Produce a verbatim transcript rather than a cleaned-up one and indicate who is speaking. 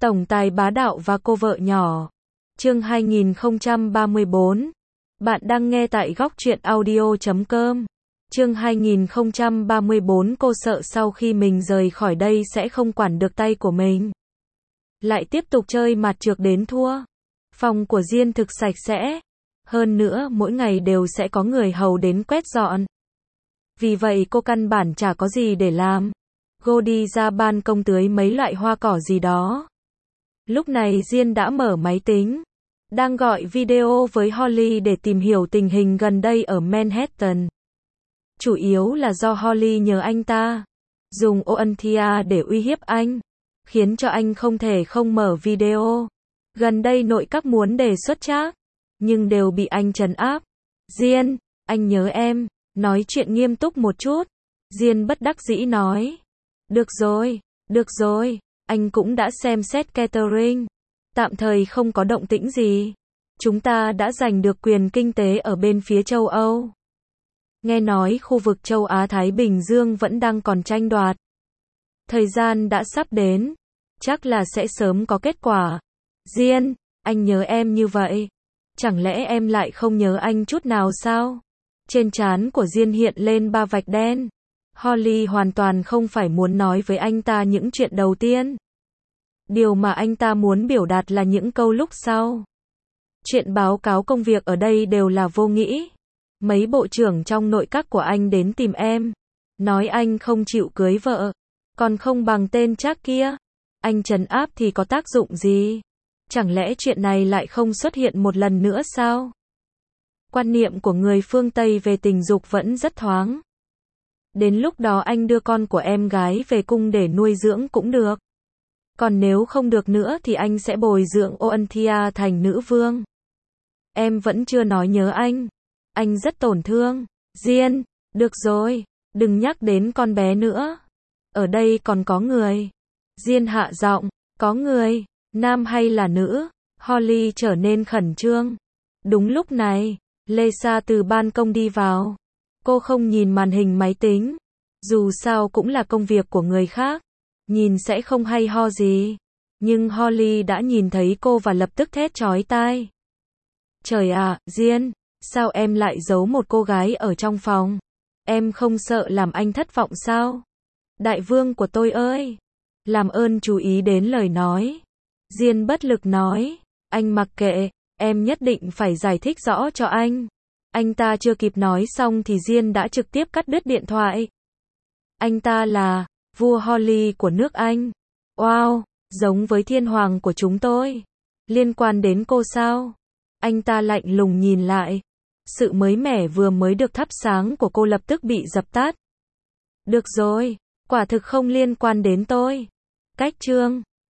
Speaker 1: Tổng tài bá đạo và cô vợ nhỏ. Chương hai nghìn không trăm ba mươi bốn. Bạn đang nghe tại góc truyện audio chấm com. Chương hai nghìn không trăm ba mươi bốn. Cô sợ sau khi mình rời khỏi đây sẽ không quản được tay của mình. Lại tiếp tục chơi mặt trược đến thua. Phòng của Diên thực sạch sẽ. Hơn nữa mỗi ngày đều sẽ có người hầu đến quét dọn. Vì vậy cô căn bản chả có gì để làm. Cô đi ra ban công tưới mấy loại hoa cỏ gì đó. Lúc này Diên đã mở máy tính, đang gọi video với Holly để tìm hiểu tình hình gần đây ở Manhattan. Chủ yếu là do Holly nhờ anh ta dùng Oanthia để uy hiếp anh, khiến cho anh không thể không mở video. Gần đây nội các muốn đề xuất trác, nhưng đều bị anh trấn áp. Diên, anh nhớ em, nói chuyện nghiêm túc một chút. Diên bất đắc dĩ nói. Được rồi, được rồi. Anh cũng đã xem xét catering. Tạm thời không có động tĩnh gì. Chúng ta đã giành được quyền kinh tế ở bên phía châu Âu. Nghe nói khu vực châu Á-Thái Bình Dương vẫn đang còn tranh đoạt. Thời gian đã sắp đến. Chắc là sẽ sớm có kết quả. Diên, anh nhớ em như vậy. Chẳng lẽ em lại không nhớ anh chút nào sao? Trên trán của Diên hiện lên ba vạch đen. Holly hoàn toàn không phải muốn nói với anh ta những chuyện đầu tiên. Điều mà anh ta muốn biểu đạt là những câu lúc sau. Chuyện báo cáo công việc ở đây đều là vô nghĩa. Mấy bộ trưởng trong nội các của anh đến tìm em, nói anh không chịu cưới vợ, còn không bằng tên trác kia. Anh trấn áp thì có tác dụng gì? Chẳng lẽ chuyện này lại không xuất hiện một lần nữa sao? Quan niệm của người phương Tây về tình dục vẫn rất thoáng. Đến lúc đó anh đưa con của em gái về cung để nuôi dưỡng cũng được. Còn nếu không được nữa thì anh sẽ bồi dưỡng Oanthia thành nữ vương. Em vẫn chưa nói nhớ anh. Anh rất tổn thương. Diên, được rồi, đừng nhắc đến con bé nữa. Ở đây còn có người. Diên hạ giọng, có người, nam hay là nữ? Holly trở nên khẩn trương. Đúng lúc này, Lisa từ ban công đi vào. Cô không nhìn màn hình máy tính. Dù sao cũng là công việc của người khác. Nhìn sẽ không hay ho gì. Nhưng Holly đã nhìn thấy cô và lập tức thét chói tai. Trời ạ, Diên, sao em lại giấu một cô gái ở trong phòng? Em không sợ làm anh thất vọng sao? Đại vương của tôi ơi! Làm ơn chú ý đến lời nói. Diên bất lực nói. Anh mặc kệ, em nhất định phải giải thích rõ cho anh. Anh ta chưa kịp nói xong thì Diên đã trực tiếp cắt đứt điện thoại. Anh ta là vua Holly của nước Anh. Wow, giống với thiên hoàng của chúng tôi. Liên quan đến cô sao? Anh ta lạnh lùng nhìn lại. Sự mới mẻ vừa mới được thắp sáng của cô lập tức bị dập tắt. Được rồi, quả thực không liên quan đến tôi. Cách chương